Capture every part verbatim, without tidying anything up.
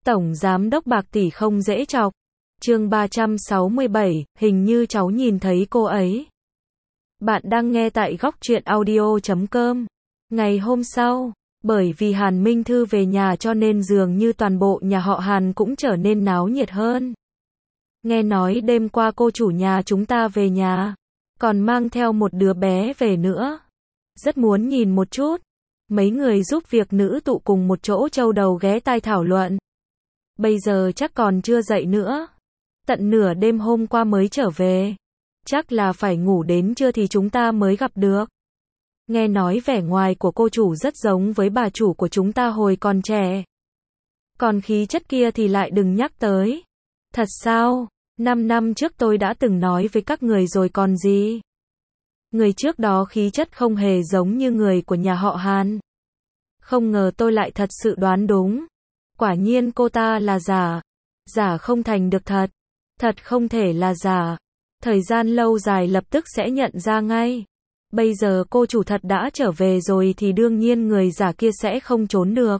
Tổng giám đốc Bạc tỷ không dễ chọc. Chương ba trăm sáu mươi bảy, hình như cháu nhìn thấy cô ấy. Bạn đang nghe tại góc truyện audio chấm com. Ngày hôm sau, bởi vì Hàn Minh Thư về nhà cho nên dường như toàn bộ nhà họ Hàn cũng trở nên náo nhiệt hơn. Nghe nói đêm qua cô chủ nhà chúng ta về nhà, còn mang theo một đứa bé về nữa. Rất muốn nhìn một chút. Mấy người giúp việc nữ tụ cùng một chỗ châu đầu ghé tai thảo luận. Bây giờ chắc còn chưa dậy nữa. Tận nửa đêm hôm qua mới trở về. Chắc là phải ngủ đến trưa thì chúng ta mới gặp được. Nghe nói vẻ ngoài của cô chủ rất giống với bà chủ của chúng ta hồi còn trẻ. Còn khí chất kia thì lại đừng nhắc tới. Thật sao? Năm năm trước tôi đã từng nói với các người rồi còn gì. Người trước đó khí chất không hề giống như người của nhà họ Hàn. Không ngờ tôi lại thật sự đoán đúng. Quả nhiên cô ta là giả. Giả không thành được thật. Thật không thể là giả. Thời gian lâu dài lập tức sẽ nhận ra ngay. Bây giờ cô chủ thật đã trở về rồi thì đương nhiên người giả kia sẽ không trốn được.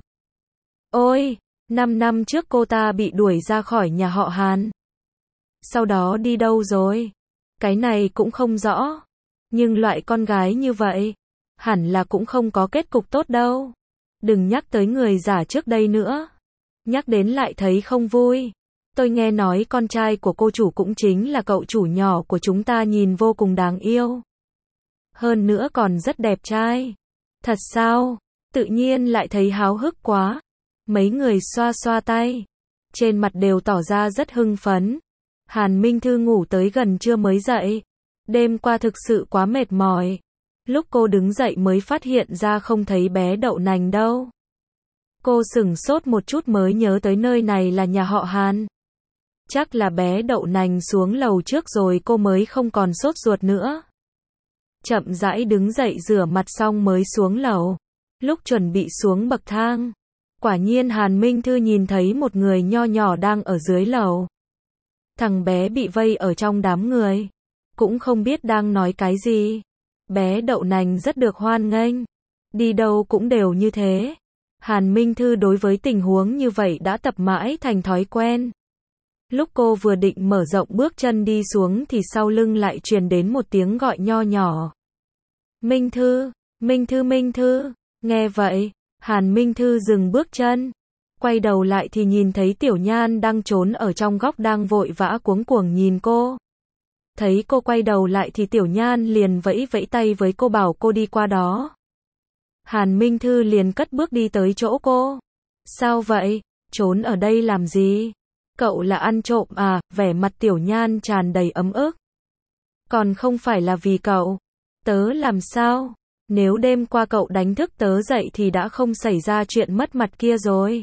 Ôi, năm năm trước cô ta bị đuổi ra khỏi nhà họ Hàn. Sau đó đi đâu rồi? Cái này cũng không rõ. Nhưng loại con gái như vậy, hẳn là cũng không có kết cục tốt đâu. Đừng nhắc tới người giả trước đây nữa. Nhắc đến lại thấy không vui. Tôi nghe nói con trai của cô chủ cũng chính là cậu chủ nhỏ của chúng ta, nhìn vô cùng đáng yêu. Hơn nữa còn rất đẹp trai. Thật sao? Tự nhiên lại thấy háo hức quá. Mấy người xoa xoa tay. Trên mặt đều tỏ ra rất hưng phấn. Hàn Minh Thư ngủ tới gần trưa mới dậy. Đêm qua thực sự quá mệt mỏi. Lúc cô đứng dậy mới phát hiện ra không thấy bé đậu nành đâu. Cô sửng sốt một chút mới nhớ tới nơi này là nhà họ Hàn. Chắc là bé đậu nành xuống lầu trước rồi cô mới không còn sốt ruột nữa. Chậm rãi đứng dậy rửa mặt xong mới xuống lầu. Lúc chuẩn bị xuống bậc thang, quả nhiên Hàn Minh Thư nhìn thấy một người nho nhỏ đang ở dưới lầu. Thằng bé bị vây ở trong đám người. Cũng không biết đang nói cái gì. Bé đậu nành rất được hoan nghênh. Đi đâu cũng đều như thế. Hàn Minh Thư đối với tình huống như vậy đã tập mãi thành thói quen. Lúc cô vừa định mở rộng bước chân đi xuống thì sau lưng lại truyền đến một tiếng gọi nho nhỏ. Minh Thư, Minh Thư Minh Thư. Nghe vậy, Hàn Minh Thư dừng bước chân. Quay đầu lại thì nhìn thấy Tiểu Nhan đang trốn ở trong góc đang vội vã cuống cuồng nhìn cô. Thấy cô quay đầu lại thì Tiểu Nhan liền vẫy vẫy tay với cô bảo cô đi qua đó. Hàn Minh Thư liền cất bước đi tới chỗ cô. Sao vậy? Trốn ở đây làm gì? Cậu là ăn trộm à? Vẻ mặt Tiểu Nhan tràn đầy ấm ức. Còn không phải là vì cậu. Tớ làm sao? Nếu đêm qua cậu đánh thức tớ dậy thì đã không xảy ra chuyện mất mặt kia rồi.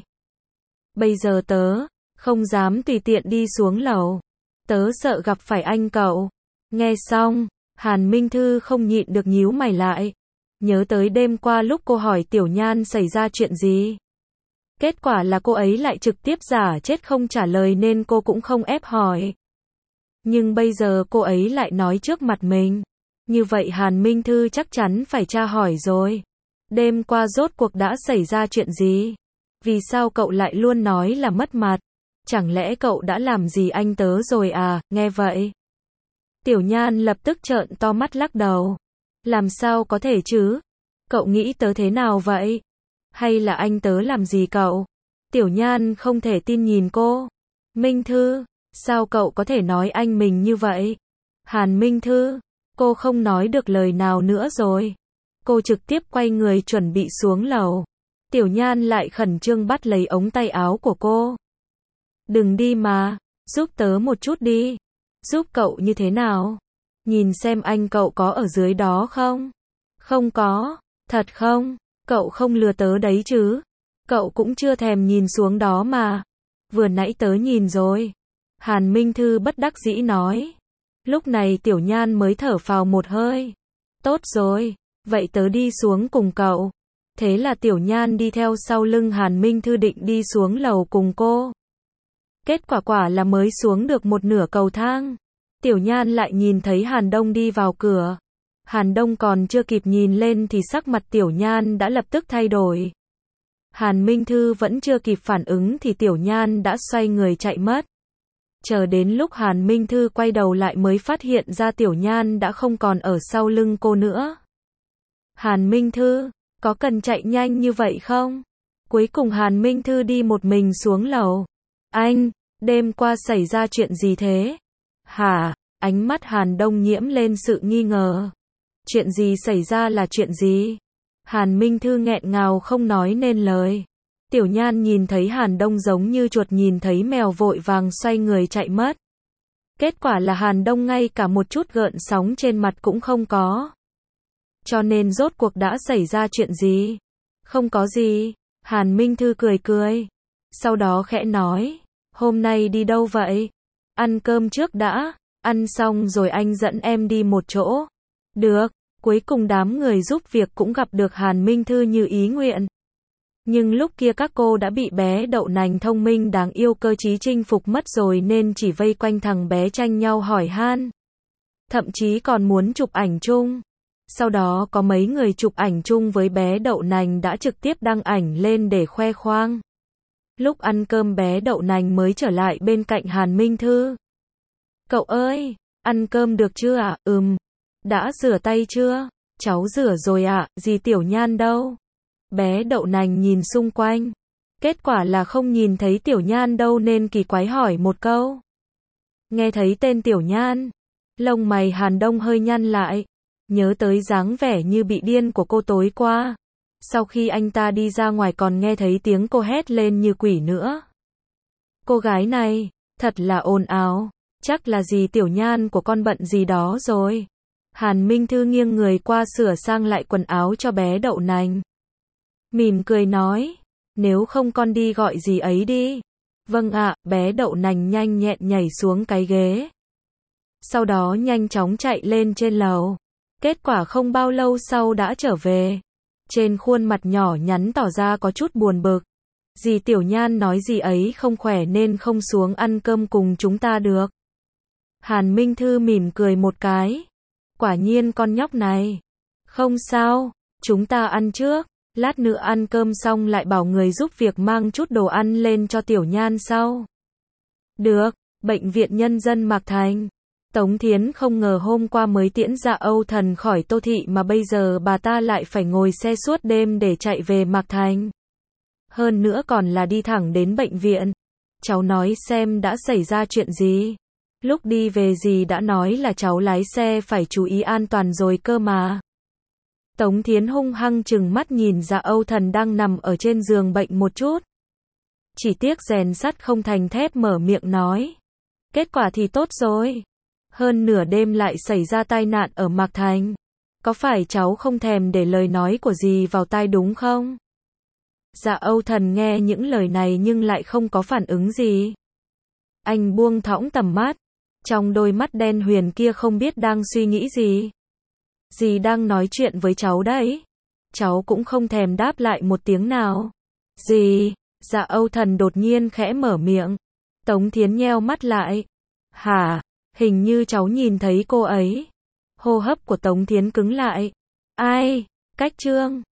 Bây giờ tớ không dám tùy tiện đi xuống lầu. Tớ sợ gặp phải anh cậu. Nghe xong, Hàn Minh Thư không nhịn được nhíu mày lại. Nhớ tới đêm qua lúc cô hỏi Tiểu Nhan xảy ra chuyện gì. Kết quả là cô ấy lại trực tiếp giả chết không trả lời nên cô cũng không ép hỏi. Nhưng bây giờ cô ấy lại nói trước mặt mình. Như vậy Hàn Minh Thư chắc chắn phải tra hỏi rồi. Đêm qua rốt cuộc đã xảy ra chuyện gì? Vì sao cậu lại luôn nói là mất mặt? Chẳng lẽ cậu đã làm gì anh tớ rồi à? Nghe vậy, Tiểu Nhan lập tức trợn to mắt lắc đầu. Làm sao có thể chứ? Cậu nghĩ tớ thế nào vậy? Hay là anh tớ làm gì cậu? Tiểu Nhan không thể tin nhìn cô. Minh Thư, sao cậu có thể nói anh mình như vậy? Hàn Minh Thư, cô không nói được lời nào nữa rồi. Cô trực tiếp quay người chuẩn bị xuống lầu. Tiểu Nhan lại khẩn trương bắt lấy ống tay áo của cô. Đừng đi mà, giúp tớ một chút đi. Giúp cậu như thế nào? Nhìn xem anh cậu có ở dưới đó không? Không có, thật không? Cậu không lừa tớ đấy chứ? Cậu cũng chưa thèm nhìn xuống đó mà. Vừa nãy tớ nhìn rồi. Hàn Minh Thư bất đắc dĩ nói. Lúc này Tiểu Nhan mới thở phào một hơi. Tốt rồi, vậy tớ đi xuống cùng cậu. Thế là Tiểu Nhan đi theo sau lưng Hàn Minh Thư định đi xuống lầu cùng cô. Kết quả quả là mới xuống được một nửa cầu thang. Tiểu Nhan lại nhìn thấy Hàn Đông đi vào cửa. Hàn Đông còn chưa kịp nhìn lên thì sắc mặt Tiểu Nhan đã lập tức thay đổi. Hàn Minh Thư vẫn chưa kịp phản ứng thì Tiểu Nhan đã xoay người chạy mất. Chờ đến lúc Hàn Minh Thư quay đầu lại mới phát hiện ra Tiểu Nhan đã không còn ở sau lưng cô nữa. Hàn Minh Thư, có cần chạy nhanh như vậy không? Cuối cùng Hàn Minh Thư đi một mình xuống lầu. Anh, đêm qua xảy ra chuyện gì thế? Hả? Ánh mắt Hàn Đông nhiễm lên sự nghi ngờ. Chuyện gì xảy ra là chuyện gì? Hàn Minh Thư nghẹn ngào không nói nên lời. Tiểu Nhan nhìn thấy Hàn Đông giống như chuột nhìn thấy mèo vội vàng xoay người chạy mất. Kết quả là Hàn Đông ngay cả một chút gợn sóng trên mặt cũng không có. Cho nên rốt cuộc đã xảy ra chuyện gì? Không có gì. Hàn Minh Thư cười cười. Sau đó khẽ nói, hôm nay đi đâu vậy? Ăn cơm trước đã, ăn xong rồi anh dẫn em đi một chỗ. Được, cuối cùng đám người giúp việc cũng gặp được Hàn Minh Thư như ý nguyện. Nhưng lúc kia các cô đã bị bé đậu nành thông minh đáng yêu cơ trí chinh phục mất rồi nên chỉ vây quanh thằng bé tranh nhau hỏi han. Thậm chí còn muốn chụp ảnh chung. Sau đó có mấy người chụp ảnh chung với bé đậu nành đã trực tiếp đăng ảnh lên để khoe khoang. Lúc ăn cơm bé đậu nành mới trở lại bên cạnh Hàn Minh Thư. Cậu ơi, ăn cơm được chưa ạ? Ừm. Đã rửa tay chưa? Cháu rửa rồi ạ, dì Tiểu Nhan đâu? Bé đậu nành nhìn xung quanh. Kết quả là không nhìn thấy Tiểu Nhan đâu nên kỳ quái hỏi một câu. Nghe thấy tên Tiểu Nhan, lông mày Hàn Đông hơi nhăn lại. Nhớ tới dáng vẻ như bị điên của cô tối qua. Sau khi anh ta đi ra ngoài còn nghe thấy tiếng cô hét lên như quỷ nữa. Cô gái này, thật là ồn ào. Chắc là dì Tiểu Nhan của con bận gì đó rồi. Hàn Minh Thư nghiêng người qua sửa sang lại quần áo cho bé đậu nành. Mỉm cười nói, nếu không con đi gọi dì ấy đi. Vâng ạ, bé đậu nành nhanh nhẹn nhảy xuống cái ghế. Sau đó nhanh chóng chạy lên trên lầu. Kết quả không bao lâu sau đã trở về. Trên khuôn mặt nhỏ nhắn tỏ ra có chút buồn bực. Dì Tiểu Nhan nói dì ấy không khỏe nên không xuống ăn cơm cùng chúng ta được. Hàn Minh Thư mỉm cười một cái. Quả nhiên con nhóc này. Không sao, chúng ta ăn trước. Lát nữa ăn cơm xong lại bảo người giúp việc mang chút đồ ăn lên cho Tiểu Nhan sau. Được, Bệnh viện Nhân dân Mạc Thành. Tống Thiến không ngờ hôm qua mới tiễn Dạ Âu Thần khỏi Tô Thị mà bây giờ bà ta lại phải ngồi xe suốt đêm để chạy về Mạc Thành. Hơn nữa còn là đi thẳng đến bệnh viện. Cháu nói xem đã xảy ra chuyện gì. Lúc đi về dì đã nói là cháu lái xe phải chú ý an toàn rồi cơ mà. Tống Thiến hung hăng trừng mắt nhìn Dạ Âu Thần đang nằm ở trên giường bệnh một chút. Chỉ tiếc rèn sắt không thành thép mở miệng nói. Kết quả thì tốt rồi. Hơn nửa đêm lại xảy ra tai nạn ở Mạc Thành. Có phải cháu không thèm để lời nói của dì vào tai đúng không? Dạ Âu Thần nghe những lời này nhưng lại không có phản ứng gì. Anh buông thõng tầm mắt. Trong đôi mắt đen huyền kia không biết đang suy nghĩ gì. Dì đang nói chuyện với cháu đấy. Cháu cũng không thèm đáp lại một tiếng nào. Dì, Dạ Âu Thần đột nhiên khẽ mở miệng. Tống Thiến nheo mắt lại. Hả? Hình như cháu nhìn thấy cô ấy. Hô hấp của Tống Thiến cứng lại. Ai? Cách Trương.